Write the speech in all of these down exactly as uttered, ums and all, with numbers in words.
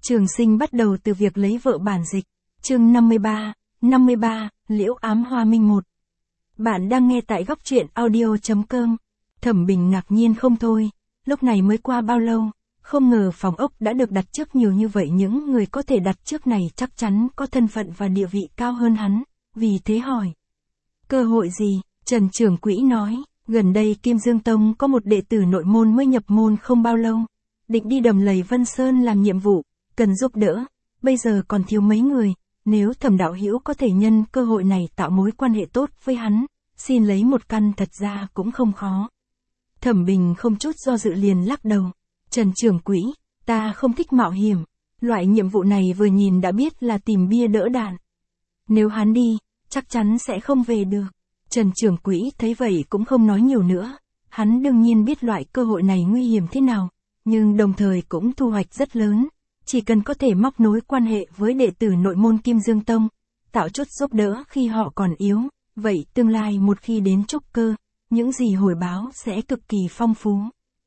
Trường Sinh bắt đầu từ việc lấy vợ bản dịch. Chương năm mươi ba, năm mươi ba, Liễu Ám Hoa Minh một. Bạn đang nghe tại góc truyện audio chấm com. Thẩm Bình ngạc nhiên không thôi, lúc này mới qua bao lâu, không ngờ phòng ốc đã được đặt trước nhiều như vậy, những người có thể đặt trước này chắc chắn có thân phận và địa vị cao hơn hắn, vì thế hỏi. Cơ hội gì? Trần Trưởng Quỹ nói, gần đây Kim Dương Tông có một đệ tử nội môn mới nhập môn không bao lâu, định đi Đầm Lầy Vân Sơn làm nhiệm vụ, cần giúp đỡ, bây giờ còn thiếu mấy người, nếu Thẩm đạo hữu có thể nhân cơ hội này tạo mối quan hệ tốt với hắn, xin lấy một căn thật ra cũng không khó. Thẩm Bình không chút do dự liền lắc đầu. Trần Trưởng Quỹ, ta không thích mạo hiểm, loại nhiệm vụ này vừa nhìn đã biết là tìm bia đỡ đạn. Nếu hắn đi, chắc chắn sẽ không về được. Trần Trưởng Quỹ thấy vậy cũng không nói nhiều nữa, hắn đương nhiên biết loại cơ hội này nguy hiểm thế nào, nhưng đồng thời cũng thu hoạch rất lớn, chỉ cần có thể móc nối quan hệ với đệ tử nội môn Kim Dương Tông, tạo chút giúp đỡ khi họ còn yếu, vậy tương lai một khi đến trúc cơ, những gì hồi báo sẽ cực kỳ phong phú.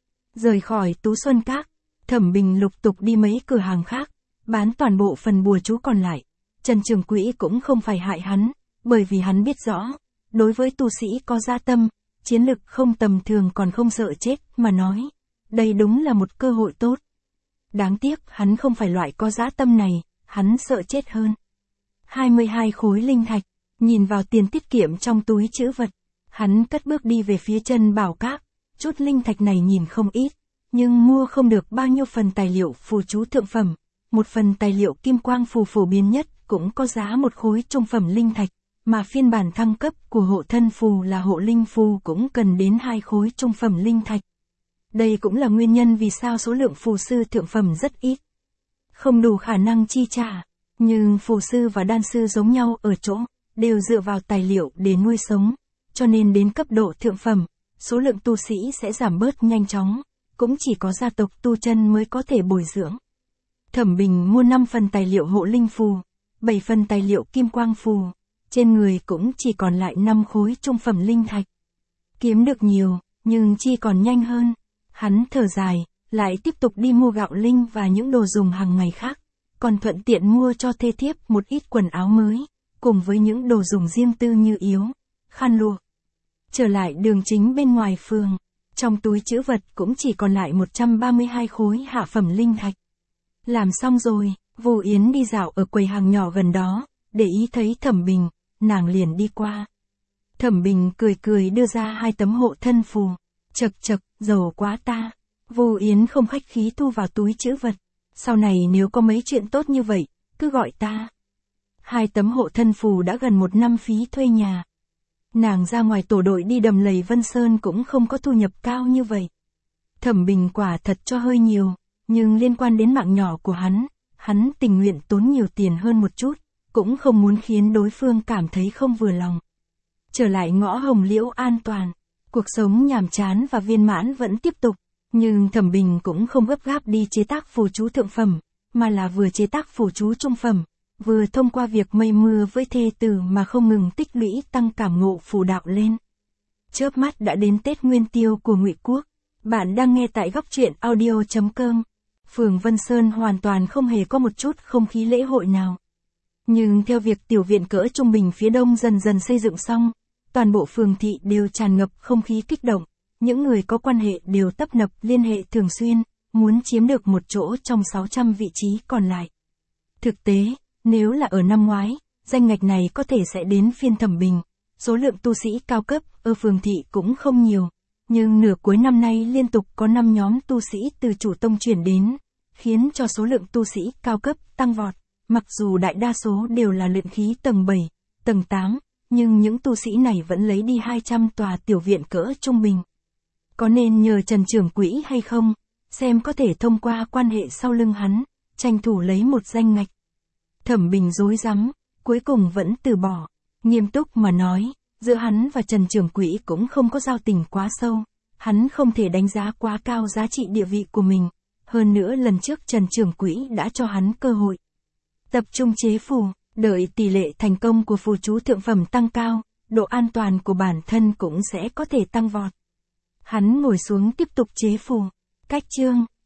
Rời khỏi Tú Xuân Các, Thẩm Bình lục tục đi mấy cửa hàng khác, bán toàn bộ phần bùa chú còn lại. Trần Trưởng Quỹ cũng không phải hại hắn, bởi vì hắn biết rõ, đối với tu sĩ có dạ tâm, chiến lực không tầm thường còn không sợ chết mà nói, đây đúng là một cơ hội tốt. Đáng tiếc hắn không phải loại có dạ tâm này, hắn sợ chết hơn. hai mươi hai khối linh thạch, nhìn vào tiền tiết kiệm trong túi trữ vật, hắn cất bước đi về phía chân bảo các. Chút linh thạch này nhìn không ít, nhưng mua không được bao nhiêu phần tài liệu phù chú thượng phẩm, một phần tài liệu kim quang phù phổ biến nhất cũng có giá một khối trung phẩm linh thạch, mà phiên bản thăng cấp của hộ thân phù là hộ linh phù cũng cần đến hai khối trung phẩm linh thạch. Đây cũng là nguyên nhân vì sao số lượng phù sư thượng phẩm rất ít, không đủ khả năng chi trả, nhưng phù sư và đan sư giống nhau ở chỗ, đều dựa vào tài liệu để nuôi sống, cho nên đến cấp độ thượng phẩm, số lượng tu sĩ sẽ giảm bớt nhanh chóng, cũng chỉ có gia tộc tu chân mới có thể bồi dưỡng. Thẩm Bình mua năm phần tài liệu hộ linh phù, bảy phần tài liệu kim quang phù, trên người cũng chỉ còn lại năm khối trung phẩm linh thạch. Kiếm được nhiều, nhưng chi còn nhanh hơn. Hắn thở dài, lại tiếp tục đi mua gạo linh và những đồ dùng hàng ngày khác, còn thuận tiện mua cho thê thiếp một ít quần áo mới, cùng với những đồ dùng riêng tư như yếu, khăn lụa. Trở lại đường chính bên ngoài phường, trong túi trữ vật cũng chỉ còn lại một trăm ba mươi hai khối hạ phẩm linh thạch. Làm xong rồi, Vu Yến đi dạo ở quầy hàng nhỏ gần đó, để ý thấy Thẩm Bình, nàng liền đi qua. Thẩm Bình cười cười đưa ra hai tấm hộ thân phù, chật chật, giàu quá ta. Vu Yến không khách khí thu vào túi trữ vật, sau này nếu có mấy chuyện tốt như vậy, cứ gọi ta. Hai tấm hộ thân phù đã gần một năm phí thuê nhà. Nàng ra ngoài tổ đội đi Đầm Lầy Vân Sơn cũng không có thu nhập cao như vậy. Thẩm Bình quả thật cho hơi nhiều, nhưng liên quan đến mạng nhỏ của hắn, hắn tình nguyện tốn nhiều tiền hơn một chút, cũng không muốn khiến đối phương cảm thấy không vừa lòng. Trở lại ngõ Hồng Liễu an toàn, cuộc sống nhàm chán và viên mãn vẫn tiếp tục, nhưng Thẩm Bình cũng không gấp gáp đi chế tác phù chú thượng phẩm, mà là vừa chế tác phù chú trung phẩm, vừa thông qua việc mây mưa với thê tử mà không ngừng tích lũy tăng cảm ngộ phù đạo lên. Chớp mắt đã đến Tết Nguyên Tiêu của Ngụy Quốc. Bạn đang nghe tại góc truyện audio chấm com. Phường Vân Sơn hoàn toàn không hề có một chút không khí lễ hội nào. Nhưng theo việc tiểu viện cỡ trung bình phía đông dần dần xây dựng xong, toàn bộ phường thị đều tràn ngập không khí kích động, những người có quan hệ đều tấp nập liên hệ thường xuyên, muốn chiếm được một chỗ trong sáu trăm vị trí còn lại. Thực tế, nếu là ở năm ngoái, danh ngạch này có thể sẽ đến phiên Thẩm Bình, số lượng tu sĩ cao cấp ở phường thị cũng không nhiều, nhưng nửa cuối năm nay liên tục có năm nhóm tu sĩ từ chủ tông chuyển đến, khiến cho số lượng tu sĩ cao cấp tăng vọt, mặc dù đại đa số đều là luyện khí tầng bảy, tầng tám, nhưng những tu sĩ này vẫn lấy đi hai trăm tòa tiểu viện cỡ trung bình. Có nên nhờ Trần Trưởng Quỹ hay không, xem có thể thông qua quan hệ sau lưng hắn, tranh thủ lấy một danh ngạch. Thẩm Bình rối rắm, cuối cùng vẫn từ bỏ, nghiêm túc mà nói, giữa hắn và Trần Trưởng Quỹ cũng không có giao tình quá sâu, hắn không thể đánh giá quá cao giá trị địa vị của mình, hơn nữa lần trước Trần Trưởng Quỹ đã cho hắn cơ hội. Tập trung chế phù, đợi tỷ lệ thành công của phù chú thượng phẩm tăng cao, độ an toàn của bản thân cũng sẽ có thể tăng vọt. Hắn ngồi xuống tiếp tục chế phù, cách chương.